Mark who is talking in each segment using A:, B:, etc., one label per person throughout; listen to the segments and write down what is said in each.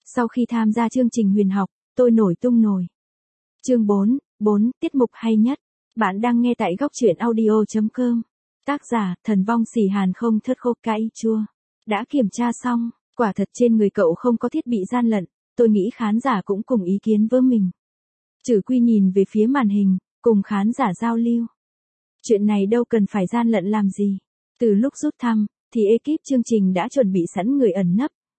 A: Sau khi tham gia chương trình huyền học, tôi nổi tung nổi. Chương 4, tiết mục hay nhất. Bạn đang nghe tại góc truyện audio.com. Tác giả, Thần Vong Xỉ Hàn không thất khô cay chua. Đã kiểm tra xong, quả thật trên người cậu không có thiết bị gian lận, tôi nghĩ khán giả cũng cùng ý kiến với mình. Trừ Quy nhìn về phía màn hình, cùng khán giả giao lưu. Chuyện này đâu cần phải gian lận làm gì. Từ lúc rút thăm, thì ekip chương trình đã chuẩn bị sẵn người ẩn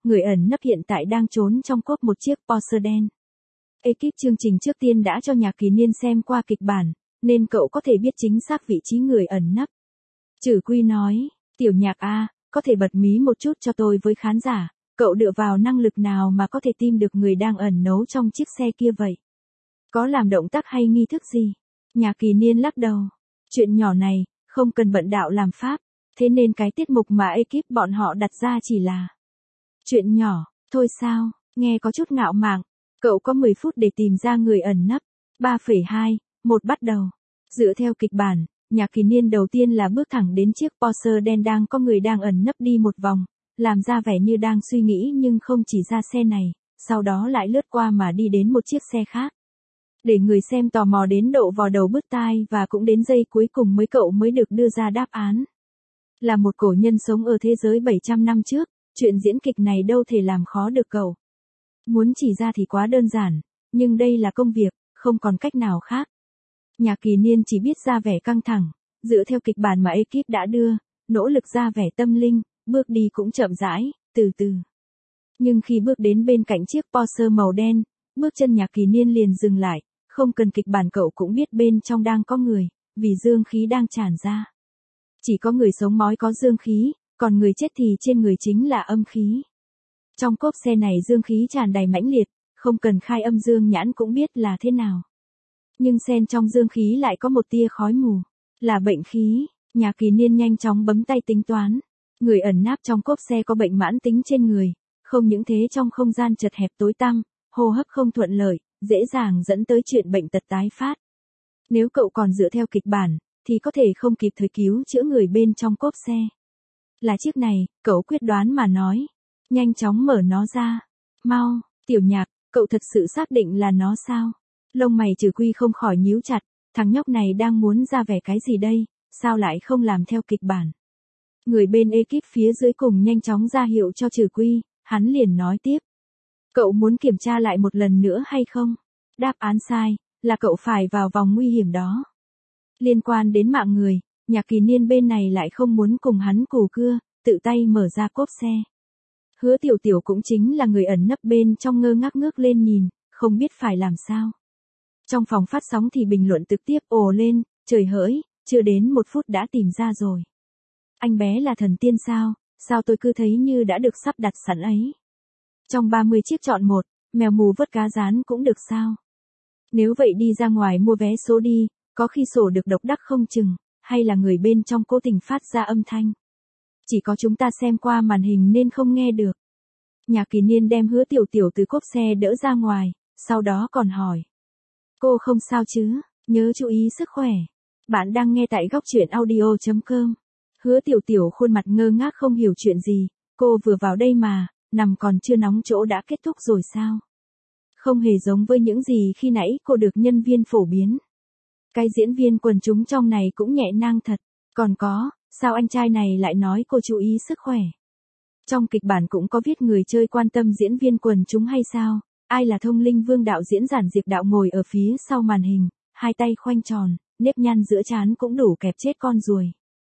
A: nấp hiện tại đang trốn trong cốp một chiếc Porsche đen. Ekip chương trình trước tiên đã cho Nhạc Kỳ Niên xem qua kịch bản, nên cậu có thể biết chính xác vị trí người ẩn nấp. Trừ Quy nói, Tiểu Nhạc à, có thể bật mí một chút cho tôi với khán giả, cậu dựa vào năng lực nào mà có thể tìm được người đang ẩn nấu trong chiếc xe kia vậy? Có làm động tác hay nghi thức gì? Nhạc Kỳ Niên lắc đầu. Chuyện nhỏ này, không cần bận đạo làm pháp, thế nên cái tiết mục mà ekip bọn họ đặt ra chỉ là chuyện nhỏ, thôi sao, nghe có chút ngạo mạn. Cậu có 10 phút để tìm ra người ẩn nấp. 3,2, 1 bắt đầu. Dựa theo kịch bản, Nhạc Kỳ Niên đầu tiên là bước thẳng đến chiếc Porsche đen đang có người đang ẩn nấp đi một vòng, làm ra vẻ như đang suy nghĩ nhưng không chỉ ra xe này, sau đó lại lướt qua mà đi đến một chiếc xe khác. Để người xem tò mò đến độ vò đầu bứt tai và cũng đến giây cuối cùng cậu mới được đưa ra đáp án. Là một cổ nhân sống ở thế giới 700 năm trước, chuyện diễn kịch này đâu thể làm khó được cậu. Muốn chỉ ra thì quá đơn giản, nhưng đây là công việc, không còn cách nào khác. Nhạc Kỳ Niên chỉ biết ra vẻ căng thẳng, dựa theo kịch bản mà ekip đã đưa, nỗ lực ra vẻ tâm linh, bước đi cũng chậm rãi, từ từ. Nhưng khi bước đến bên cạnh chiếc Porsche màu đen, bước chân Nhạc Kỳ Niên liền dừng lại, không cần kịch bản cậu cũng biết bên trong đang có người, vì dương khí đang tràn ra. Chỉ có người sống mới có dương khí, còn người chết thì trên người chính là âm khí. Trong cốp xe này dương khí tràn đầy mãnh liệt, không cần khai âm dương nhãn cũng biết là thế nào. Nhưng xen trong dương khí lại có một tia khói mù, là bệnh khí. Nhạc Kỳ Niên nhanh chóng bấm tay tính toán. Người ẩn náp trong cốp xe có bệnh mãn tính trên người, không những thế trong không gian chật hẹp tối tăm, hô hấp không thuận lợi, dễ dàng dẫn tới chuyện bệnh tật tái phát. Nếu cậu còn dựa theo kịch bản, thì có thể không kịp thời cứu chữa người bên trong cốp xe. Là chiếc này, cậu quyết đoán mà nói. Nhanh chóng mở nó ra. Mau, Tiểu Nhạc, cậu thật sự xác định là nó sao? Lông mày Trừ Quy không khỏi nhíu chặt, thằng nhóc này đang muốn ra vẻ cái gì đây, sao lại không làm theo kịch bản? Người bên ekip phía dưới cùng nhanh chóng ra hiệu cho Trừ Quy, hắn liền nói tiếp. Cậu muốn kiểm tra lại một lần nữa hay không? Đáp án sai, là cậu phải vào vòng nguy hiểm đó. Liên quan đến mạng người, Nhạc Kỳ Niên bên này lại không muốn cùng hắn cù cưa, tự tay mở ra cốp xe. Hứa Tiểu Tiểu cũng chính là người ẩn nấp bên trong ngơ ngác ngước lên nhìn, không biết phải làm sao. Trong phòng phát sóng thì bình luận trực tiếp ồ lên, trời hỡi, chưa đến 1 phút đã tìm ra rồi. Anh bé là thần tiên sao, sao tôi cứ thấy như đã được sắp đặt sẵn ấy. Trong 30 chiếc chọn một, mèo mù vớt cá rán cũng được sao. Nếu vậy đi ra ngoài mua vé số đi, có khi sổ được độc đắc không chừng, hay là người bên trong cố tình phát ra âm thanh. Chỉ có chúng ta xem qua màn hình nên không nghe được. Nhạc Kỳ Niên đem Hứa Tiểu Tiểu từ cốp xe đỡ ra ngoài, sau đó còn hỏi. Cô không sao chứ, nhớ chú ý sức khỏe. Bạn đang nghe tại góc truyện audio.com. Hứa Tiểu Tiểu khuôn mặt ngơ ngác không hiểu chuyện gì, cô vừa vào đây mà, nằm còn chưa nóng chỗ đã kết thúc rồi sao? Không hề giống với những gì khi nãy cô được nhân viên phổ biến. Cái diễn viên quần chúng trong này cũng nhẹ nang thật, còn có, sao anh trai này lại nói cô chú ý sức khỏe? Trong kịch bản cũng có viết người chơi quan tâm diễn viên quần chúng hay sao? Ai là Thông Linh Vương đạo diễn Giản Diệp Đạo ngồi ở phía sau màn hình, hai tay khoanh tròn, nếp nhăn giữa trán cũng đủ kẹp chết con ruồi.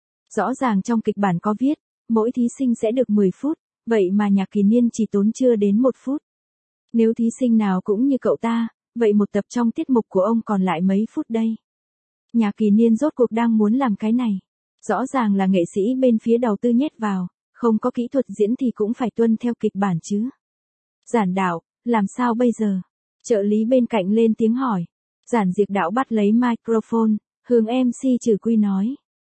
A: Rõ ràng trong kịch bản có viết, mỗi thí sinh sẽ được 10 phút, vậy mà Nhạc Kỳ Niên chỉ tốn chưa đến 1 phút. Nếu thí sinh nào cũng như cậu ta, vậy một tập trong tiết mục của ông còn lại mấy phút đây? Nhạc Kỳ Niên rốt cuộc đang muốn làm cái này. Rõ ràng là nghệ sĩ bên phía đầu tư nhét vào, không có kỹ thuật diễn thì cũng phải tuân theo kịch bản chứ. Giản Đạo, làm sao bây giờ? Trợ lý bên cạnh lên tiếng hỏi. Giản Diệp Đạo bắt lấy microphone, hướng MC Trừ Quy nói.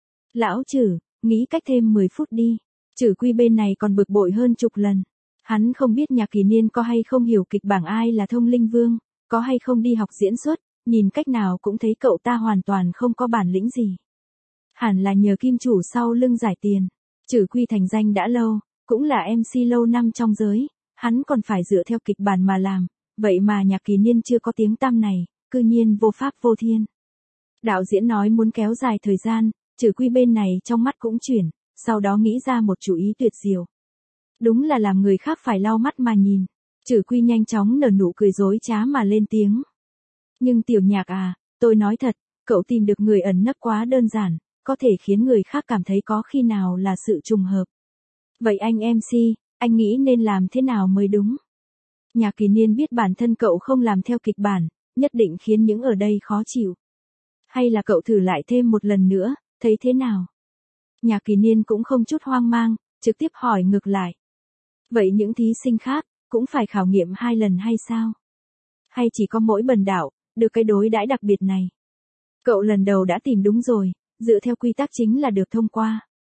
A: Lão Trừ, nghĩ cách thêm 10 phút đi. Trừ Quy bên này còn bực bội hơn chục lần. Hắn không biết Nhạc Kỳ Niên có hay không hiểu kịch bản ai là Thông Linh Vương, có hay không đi học diễn xuất, nhìn cách nào cũng thấy cậu ta hoàn toàn không có bản lĩnh gì. Hẳn là nhờ kim chủ sau lưng giải tiền. Trừ Quy thành danh đã lâu, cũng là MC lâu năm trong giới, hắn còn phải dựa theo kịch bản mà làm, vậy mà Nhạc Kỳ Niên chưa có tiếng tăm này, cư nhiên vô pháp vô thiên. Đạo diễn nói muốn kéo dài thời gian, Trừ Quy bên này trong mắt cũng chuyển, sau đó nghĩ ra một chủ ý tuyệt diệu. Đúng là làm người khác phải lau mắt mà nhìn. Trừ Quy nhanh chóng nở nụ cười dối trá mà lên tiếng. Nhưng Tiểu Nhạc à, tôi nói thật, cậu tìm được người ẩn nấp quá đơn giản, có thể khiến người khác cảm thấy có khi nào là sự trùng hợp. Vậy anh MC, anh nghĩ nên làm thế nào mới đúng? Nhạc Kỳ Niên biết bản thân cậu không làm theo kịch bản, nhất định khiến những ở đây khó chịu. Hay là cậu thử lại thêm một lần nữa, thấy thế nào? Nhạc Kỳ Niên cũng không chút hoang mang, trực tiếp hỏi ngược lại. Vậy những thí sinh khác, cũng phải khảo nghiệm 2 lần hay sao? Hay chỉ có mỗi Bần Đạo, được cái đối đãi đặc biệt này? Cậu lần đầu đã tìm đúng rồi, dựa theo quy tắc chính là được thông qua.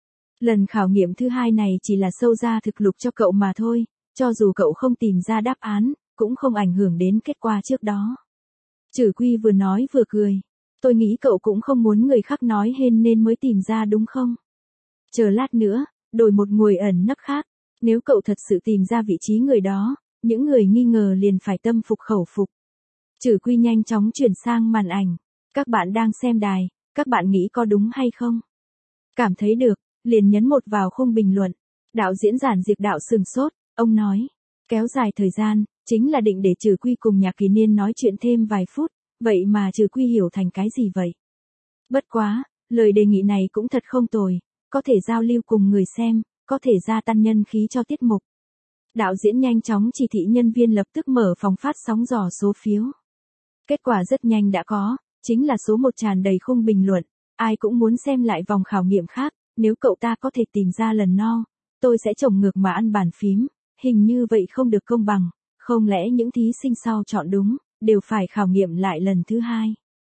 A: Lần khảo nghiệm thứ 2 này chỉ là sâu ra thực lục cho cậu mà thôi, cho dù cậu không tìm ra đáp án, cũng không ảnh hưởng đến kết quả trước đó. Trừ Quy vừa nói vừa cười. Tôi nghĩ cậu cũng không muốn người khác nói hên nên mới tìm ra đúng không? Chờ lát nữa, đổi một người ẩn nấp khác. Nếu cậu thật sự tìm ra vị trí người đó, những người nghi ngờ liền phải tâm phục khẩu phục. Trừ Quy nhanh chóng chuyển sang màn ảnh. Các bạn đang xem đài, các bạn nghĩ có đúng hay không? Cảm thấy được, liền nhấn một vào khung bình luận. Đạo diễn Giản Diệp Đạo sừng sốt, ông nói. Kéo dài thời gian, chính là định để Trừ Quy cùng Nhạc Kỳ Niên nói chuyện thêm vài phút, vậy mà Trừ Quy hiểu thành cái gì vậy? Bất quá, lời đề nghị này cũng thật không tồi, có thể giao lưu cùng người xem, có thể gia tăng nhân khí cho tiết mục. Đạo diễn nhanh chóng chỉ thị nhân viên lập tức mở phòng phát sóng dò số phiếu. Kết quả rất nhanh đã có, chính là số 1 tràn đầy khung bình luận, ai cũng muốn xem lại vòng khảo nghiệm khác, nếu cậu ta có thể tìm ra lần no, tôi sẽ trồng ngược mà ăn bàn phím, hình như vậy không được công bằng, không lẽ những thí sinh sau chọn đúng, đều phải khảo nghiệm lại lần thứ 2.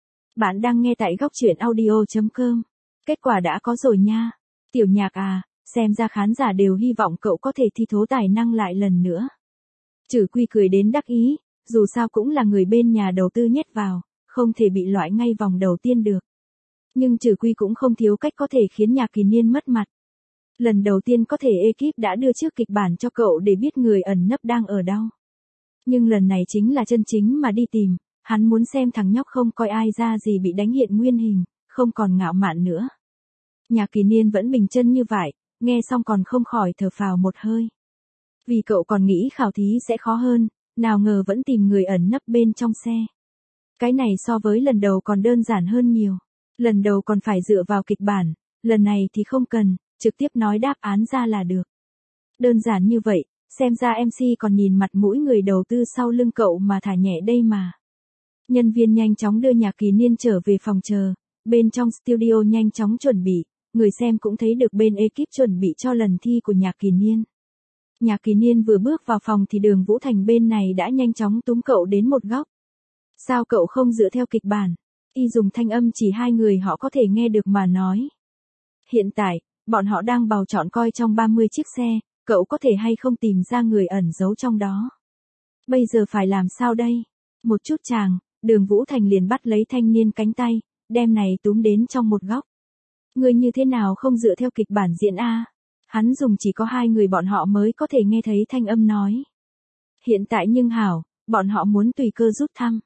A: Bạn đang nghe tại góc truyện audio.com. Kết quả đã có rồi nha. Tiểu Nhạc à, xem ra khán giả đều hy vọng cậu có thể thi thố tài năng lại lần nữa. Trừ Quy cười đến đắc ý, dù sao cũng là người bên nhà đầu tư nhét vào, không thể bị loại ngay vòng đầu tiên được. Nhưng Trừ Quy cũng không thiếu cách có thể khiến Nhạc Kỳ Niên mất mặt. Lần đầu tiên có thể ekip đã đưa trước kịch bản cho cậu để biết người ẩn nấp đang ở đâu. Nhưng lần này chính là chân chính mà đi tìm, hắn muốn xem thằng nhóc không coi ai ra gì bị đánh hiện nguyên hình, không còn ngạo mạn nữa. Nhạc Kỳ Niên vẫn bình chân như vậy, nghe xong còn không khỏi thở phào một hơi. Vì cậu còn nghĩ khảo thí sẽ khó hơn, nào ngờ vẫn tìm người ẩn nấp bên trong xe. Cái này so với lần đầu còn đơn giản hơn nhiều. Lần đầu còn phải dựa vào kịch bản, lần này thì không cần, trực tiếp nói đáp án ra là được. Đơn giản như vậy, xem ra MC còn nhìn mặt mũi người đầu tư sau lưng cậu mà thả nhẹ đây mà. Nhân viên nhanh chóng đưa Nhạc Kỳ Niên trở về phòng chờ, bên trong studio nhanh chóng chuẩn bị, người xem cũng thấy được bên ekip chuẩn bị cho lần thi của Nhạc Kỳ Niên. Nhạc Kỳ Niên vừa bước vào phòng thì Đường Vũ Thành bên này đã nhanh chóng túm cậu đến một góc. Sao cậu không dựa theo kịch bản? Y dùng thanh âm chỉ 2 người họ có thể nghe được mà nói. Hiện tại, bọn họ đang bào chọn coi trong 30 chiếc xe, cậu có thể hay không tìm ra người ẩn giấu trong đó. Bây giờ phải làm sao đây? Một chút chàng, Đường Vũ Thành liền bắt lấy thanh niên cánh tay, đem này túm đến trong một góc. Người như thế nào không dựa theo kịch bản diễn a? Hắn dùng chỉ có 2 người bọn họ mới có thể nghe thấy thanh âm nói. Hiện tại nhưng hảo, bọn họ muốn tùy cơ rút thăm.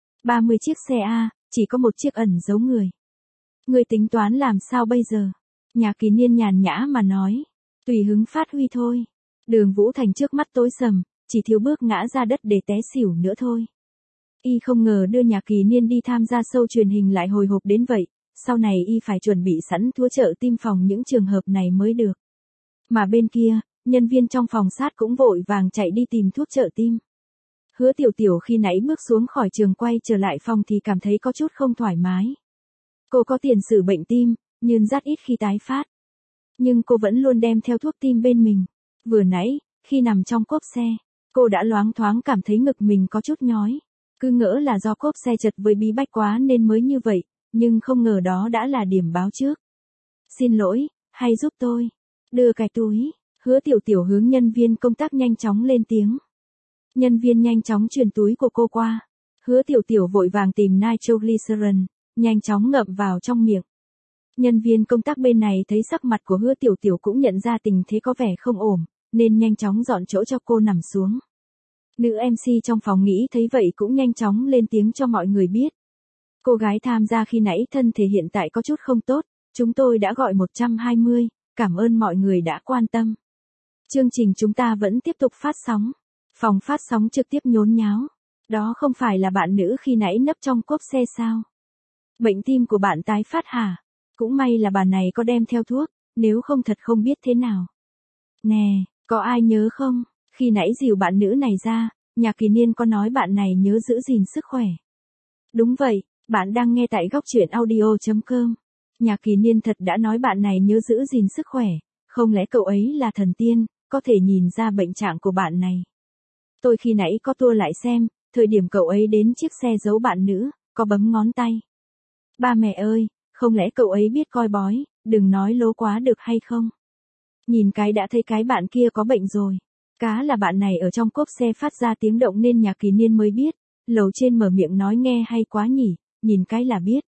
A: 30 chiếc xe a, chỉ có một chiếc ẩn giấu người. Người tính toán làm sao bây giờ? Nhạc Kỳ Niên nhàn nhã mà nói. Tùy hứng phát huy thôi. Đường Vũ Thành trước mắt tối sầm, chỉ thiếu bước ngã ra đất để té xỉu nữa thôi. Y không ngờ đưa Nhạc Kỳ Niên đi tham gia show truyền hình lại hồi hộp đến vậy, sau này Y phải chuẩn bị sẵn thuốc trợ tim phòng những trường hợp này mới được. Mà bên kia, nhân viên trong phòng sát cũng vội vàng chạy đi tìm thuốc trợ tim. Hứa Tiểu Tiểu khi nãy bước xuống khỏi trường quay trở lại phòng thì cảm thấy có chút không thoải mái. Cô có tiền sử bệnh tim, nhưng rất ít khi tái phát. Nhưng cô vẫn luôn đem theo thuốc tim bên mình. Vừa nãy, khi nằm trong cốp xe, cô đã loáng thoáng cảm thấy ngực mình có chút nhói. Cứ ngỡ là do cốp xe chật với bí bách quá nên mới như vậy, nhưng không ngờ đó đã là điểm báo trước. Xin lỗi, hay giúp tôi. Đưa cái túi, Hứa Tiểu Tiểu hướng nhân viên công tác nhanh chóng lên tiếng. Nhân viên nhanh chóng truyền túi của cô qua. Hứa Tiểu Tiểu vội vàng tìm nitroglycerin, nhanh chóng ngậm vào trong miệng. Nhân viên công tác bên này thấy sắc mặt của Hứa Tiểu Tiểu cũng nhận ra tình thế có vẻ không ổn, nên nhanh chóng dọn chỗ cho cô nằm xuống. Nữ MC trong phòng nghĩ thấy vậy cũng nhanh chóng lên tiếng cho mọi người biết. Cô gái tham gia khi nãy thân thể hiện tại có chút không tốt, chúng tôi đã gọi 120, cảm ơn mọi người đã quan tâm. Chương trình chúng ta vẫn tiếp tục phát sóng. Phòng phát sóng trực tiếp nhốn nháo. Đó không phải là bạn nữ khi nãy nấp trong cốp xe sao? Bệnh tim của bạn tái phát hả? Cũng may là bà này có đem theo thuốc, nếu không thật không biết thế nào. Nè, có ai nhớ không? Khi nãy dìu bạn nữ này ra, Nhạc Kỳ Niên có nói bạn này nhớ giữ gìn sức khỏe. Đúng vậy, bạn đang nghe tại góc truyện audio.com. Nhạc Kỳ Niên thật đã nói bạn này nhớ giữ gìn sức khỏe, không lẽ cậu ấy là thần tiên, có thể nhìn ra bệnh trạng của bạn này. Tôi khi nãy có tua lại xem, thời điểm cậu ấy đến chiếc xe giấu bạn nữ, có bấm ngón tay. Ba mẹ ơi, không lẽ cậu ấy biết coi bói, đừng nói lố quá được hay không? Nhìn cái đã thấy cái bạn kia có bệnh rồi. Cá là bạn này ở trong cốp xe phát ra tiếng động nên Nhạc Kỳ Niên mới biết. Lầu trên mở miệng nói nghe hay quá nhỉ, nhìn cái là biết.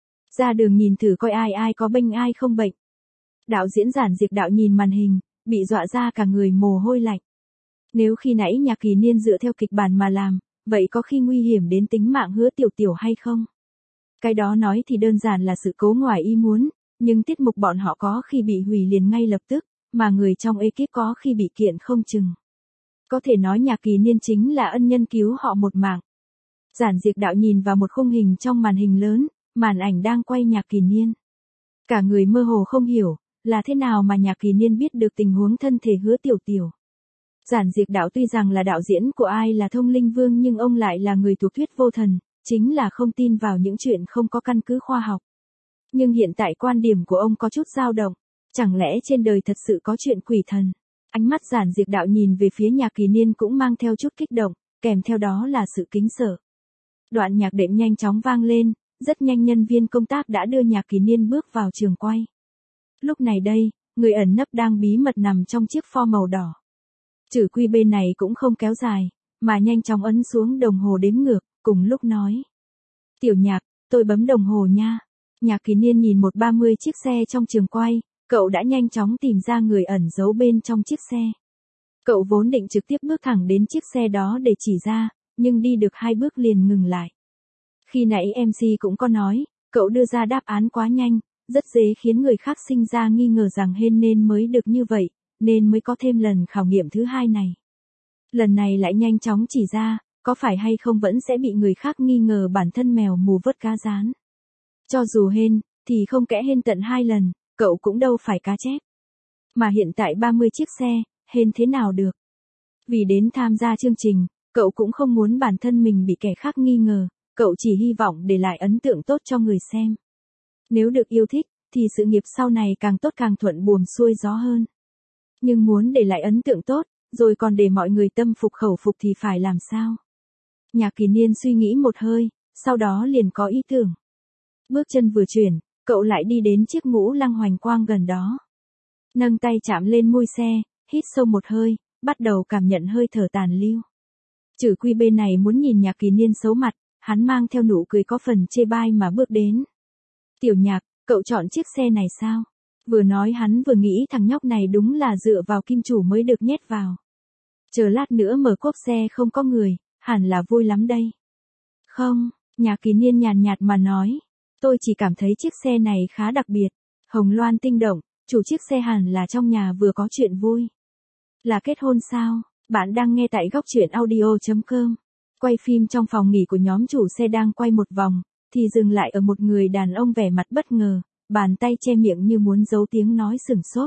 A: Ra đường nhìn thử coi ai có bệnh ai không bệnh. Đạo diễn Giản Diệp Đạo nhìn màn hình, bị dọa ra cả người mồ hôi lạnh. Nếu khi nãy Nhạc Kỳ Niên dựa theo kịch bản mà làm, vậy có khi nguy hiểm đến tính mạng Hứa Tiểu Tiểu hay không? Cái đó nói thì đơn giản là sự cố ngoài ý muốn, nhưng tiết mục bọn họ có khi bị hủy liền ngay lập tức, mà người trong ekip có khi bị kiện không chừng. Có thể nói Nhạc Kỳ Niên chính là ân nhân cứu họ một mạng. Giản Diệp Đạo nhìn vào một khung hình trong màn hình lớn, màn ảnh đang quay Nhạc Kỳ Niên. Cả người mơ hồ không hiểu, là thế nào mà Nhạc Kỳ Niên biết được tình huống thân thể Hứa Tiểu Tiểu. Giản Diệp Đạo tuy rằng là đạo diễn của Ai là Thông Linh Vương nhưng ông lại là người thuộc thuyết vô thần, chính là không tin vào những chuyện không có căn cứ khoa học. Nhưng hiện tại quan điểm của ông có chút dao động, chẳng lẽ trên đời thật sự có chuyện quỷ thần? Ánh mắt Giản Diệp Đạo nhìn về phía Nhạc Kỳ Niên cũng mang theo chút kích động, kèm theo đó là sự kính sợ. Đoạn nhạc đệm nhanh chóng vang lên, rất nhanh nhân viên công tác đã đưa Nhạc Kỳ Niên bước vào trường quay. Lúc này đây, người ẩn nấp đang bí mật nằm trong chiếc Ford màu đỏ. Chữ quy bên này cũng không kéo dài, mà nhanh chóng ấn xuống đồng hồ đếm ngược, cùng lúc nói. Tiểu Nhạc, tôi bấm đồng hồ nha. Nhạc Kỳ Niên nhìn 130 chiếc xe trong trường quay, cậu đã nhanh chóng tìm ra người ẩn giấu bên trong chiếc xe. Cậu vốn định trực tiếp bước thẳng đến chiếc xe đó để chỉ ra, nhưng đi được 2 bước liền ngừng lại. Khi nãy MC cũng có nói, cậu đưa ra đáp án quá nhanh, rất dễ khiến người khác sinh ra nghi ngờ rằng hên nên mới được như vậy, nên mới có thêm lần khảo nghiệm thứ 2 này. Lần này lại nhanh chóng chỉ ra, có phải hay không vẫn sẽ bị người khác nghi ngờ bản thân mèo mù vớt cá rán. Cho dù hên, thì không kẽ hên tận 2 lần, cậu cũng đâu phải cá chép. Mà hiện tại 30 chiếc xe, hên thế nào được. Vì đến tham gia chương trình, cậu cũng không muốn bản thân mình bị kẻ khác nghi ngờ, cậu chỉ hy vọng để lại ấn tượng tốt cho người xem. Nếu được yêu thích, thì sự nghiệp sau này càng tốt càng thuận buồm xuôi gió hơn. Nhưng muốn để lại ấn tượng tốt, rồi còn để mọi người tâm phục khẩu phục thì phải làm sao? Nhạc Kỳ Niên suy nghĩ một hơi, sau đó liền có ý tưởng. Bước chân vừa chuyển, cậu lại đi đến chiếc Ngũ Lăng Hoành Quang gần đó. Nâng tay chạm lên môi xe, hít sâu một hơi, bắt đầu cảm nhận hơi thở tàn lưu. Chữ quy bên này muốn nhìn Nhạc Kỳ Niên xấu mặt, hắn mang theo nụ cười có phần chê bai mà bước đến. Tiểu Nhạc, cậu chọn chiếc xe này sao? Vừa nói hắn vừa nghĩ thằng nhóc này đúng là dựa vào kim chủ mới được nhét vào. Chờ lát nữa mở cốp xe không có người, hẳn là vui lắm đây. Không, Nhạc Kỳ Niên nhàn nhạt mà nói. Tôi chỉ cảm thấy chiếc xe này khá đặc biệt. Hồng loan tinh động, chủ chiếc xe hẳn là trong nhà vừa có chuyện vui. Là kết hôn sao? Bạn đang nghe tại góc truyện audio.com. Quay phim trong phòng nghỉ của nhóm chủ xe đang quay một vòng, thì dừng lại ở một người đàn ông vẻ mặt bất ngờ, bàn tay che miệng như muốn giấu tiếng nói sửng sốt.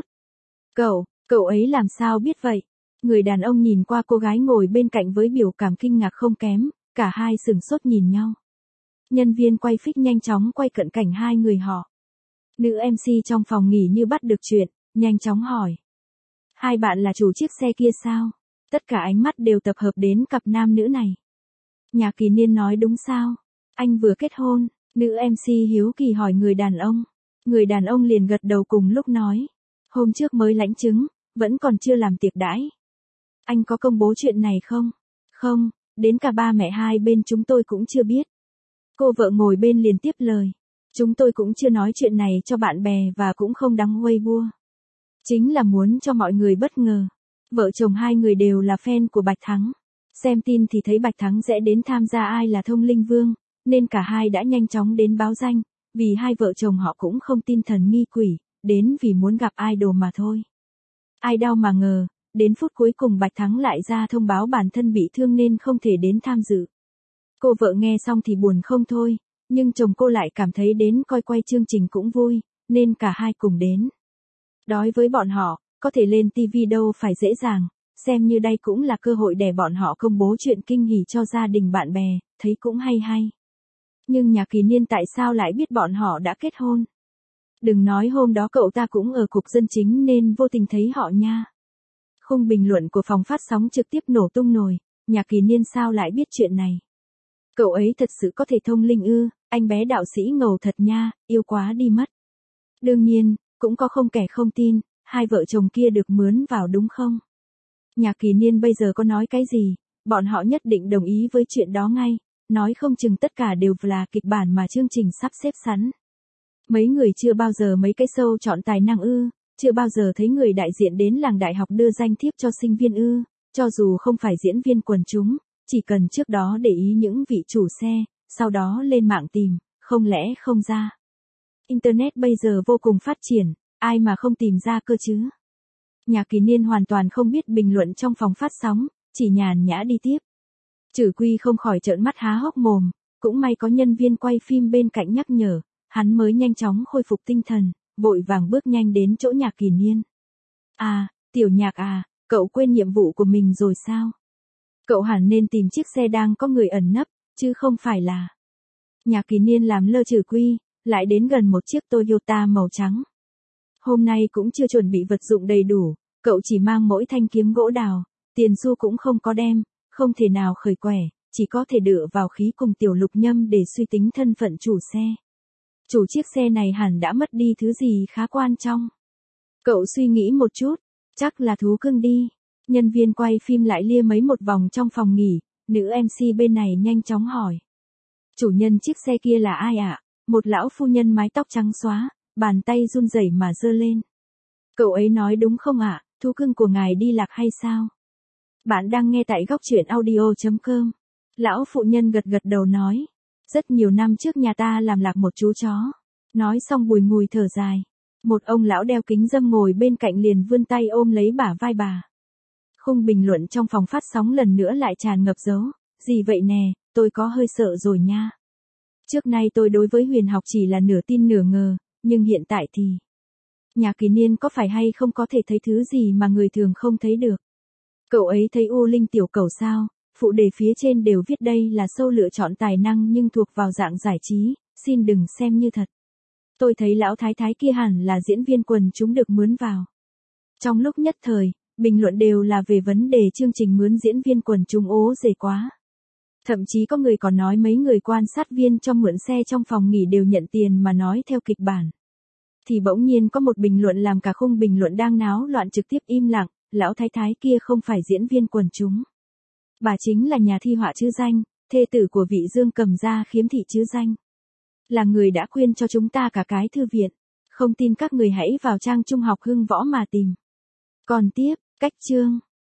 A: Cậu ấy làm sao biết vậy? Người đàn ông nhìn qua cô gái ngồi bên cạnh với biểu cảm kinh ngạc không kém, cả hai sửng sốt nhìn nhau. Nhân viên quay phích nhanh chóng quay cận cảnh hai người họ. Nữ MC trong phòng nghỉ như bắt được chuyện, nhanh chóng hỏi. Hai bạn là chủ chiếc xe kia sao? Tất cả ánh mắt đều tập hợp đến cặp nam nữ này. Nhạc Kỳ Niên nói đúng sao? Anh vừa kết hôn, nữ MC hiếu kỳ hỏi người đàn ông. Người đàn ông liền gật đầu cùng lúc nói. Hôm trước mới lãnh chứng, vẫn còn chưa làm tiệc đãi. Anh có công bố chuyện này không? Không, đến cả ba mẹ hai bên chúng tôi cũng chưa biết. Cô vợ ngồi bên liền tiếp lời. Chúng tôi cũng chưa nói chuyện này cho bạn bè và cũng không đăng Weibo. Chính là muốn cho mọi người bất ngờ. Vợ chồng hai người đều là fan của Bạch Thắng. Xem tin thì thấy Bạch Thắng sẽ đến tham gia Ai Là Thông Linh Vương, nên cả hai đã nhanh chóng đến báo danh, vì hai vợ chồng họ cũng không tin thần nghi quỷ, đến vì muốn gặp idol mà thôi. Ai đau mà ngờ, đến phút cuối cùng Bạch Thắng lại ra thông báo bản thân bị thương nên không thể đến tham dự. Cô vợ nghe xong thì buồn không thôi, nhưng chồng cô lại cảm thấy đến coi quay chương trình cũng vui, nên cả hai cùng đến. Đối với bọn họ, có thể lên TV đâu phải dễ dàng, xem như đây cũng là cơ hội để bọn họ công bố chuyện kinh hỉ cho gia đình bạn bè, thấy cũng hay hay. Nhưng nhà Kỳ Niên tại sao lại biết bọn họ đã kết hôn? Đừng nói hôm đó cậu ta cũng ở cục dân chính nên vô tình thấy họ nha. Khung bình luận của phòng phát sóng trực tiếp nổ tung nồi, nhà Kỳ Niên sao lại biết chuyện này? Cậu ấy thật sự có thể thông linh ư, anh bé đạo sĩ ngầu thật nha, yêu quá đi mất. Đương nhiên, cũng có không kẻ không tin, hai vợ chồng kia được mướn vào đúng không? Nhà Kỳ Niên bây giờ có nói cái gì, bọn họ nhất định đồng ý với chuyện đó ngay, nói không chừng tất cả đều là kịch bản mà chương trình sắp xếp sẵn. Mấy người chưa bao giờ mấy cái show chọn tài năng ư, chưa bao giờ thấy người đại diện đến làng đại học đưa danh thiếp cho sinh viên ư, cho dù không phải diễn viên quần chúng, chỉ cần trước đó để ý những vị chủ xe, sau đó lên mạng tìm, không lẽ không ra. Internet bây giờ vô cùng phát triển, ai mà không tìm ra cơ chứ. Nhà Kỳ Niên hoàn toàn không biết bình luận trong phòng phát sóng, chỉ nhàn nhã đi tiếp. Trử Quy không khỏi trợn mắt há hốc mồm, cũng may có nhân viên quay phim bên cạnh nhắc nhở, hắn mới nhanh chóng khôi phục tinh thần, vội vàng bước nhanh đến chỗ nhà Kỳ Niên. À, Tiểu Nhạc à, cậu quên nhiệm vụ của mình rồi sao? Cậu hẳn nên tìm chiếc xe đang có người ẩn nấp, chứ không phải là. Nhà Kỳ Niên làm lơ Trử Quy, lại đến gần một chiếc Toyota màu trắng. Hôm nay cũng chưa chuẩn bị vật dụng đầy đủ, cậu chỉ mang mỗi thanh kiếm gỗ đào, tiền xu cũng không có đem, không thể nào khởi quẻ, chỉ có thể dựa vào khí cùng Tiểu Lục Nhâm để suy tính thân phận chủ xe. Chủ chiếc xe này hẳn đã mất đi thứ gì khá quan trọng. Cậu suy nghĩ một chút, chắc là thú cưng đi. Nhân viên quay phim lại lia mấy một vòng trong phòng nghỉ, nữ MC bên này nhanh chóng hỏi. Chủ nhân chiếc xe kia là ai ạ? Một lão phu nhân mái tóc trắng xóa, bàn tay run rẩy mà giơ lên. Cậu ấy nói đúng không ạ, thú cưng của ngài đi lạc hay sao? Bạn đang nghe tại góc truyện audio.com. Lão phụ nhân gật gật đầu nói. Rất nhiều năm trước nhà ta làm lạc một chú chó. Nói xong bùi ngùi thở dài. Một ông lão đeo kính râm ngồi bên cạnh liền vươn tay ôm lấy bả vai bà. Khung bình luận trong phòng phát sóng lần nữa lại tràn ngập dấu. Gì vậy nè, tôi có hơi sợ rồi nha. Trước nay tôi đối với huyền học chỉ là nửa tin nửa ngờ, nhưng hiện tại thì... Nhà Kỳ Niên có phải hay không có thể thấy thứ gì mà người thường không thấy được? Cậu ấy thấy U Linh tiểu cẩu sao? Phụ đề phía trên đều viết đây là show lựa chọn tài năng nhưng thuộc vào dạng giải trí, xin đừng xem như thật. Tôi thấy lão thái thái kia hẳn là diễn viên quần chúng được mướn vào. Trong lúc nhất thời, bình luận đều là về vấn đề chương trình mướn diễn viên quần chúng ố dề quá. Thậm chí có người còn nói mấy người quan sát viên cho mượn xe trong phòng nghỉ đều nhận tiền mà nói theo kịch bản. Thì bỗng nhiên có một bình luận làm cả khung bình luận đang náo loạn trực tiếp im lặng, lão thái thái kia không phải diễn viên quần chúng. Bà chính là nhà thi họa chữ danh, thê tử của vị Dương Cầm Gia khiếm thị chữ danh. Là người đã khuyên cho chúng ta cả cái thư viện. Không tin các người hãy vào trang Trung học Hưng Võ mà tìm. Còn tiếp, cách chương.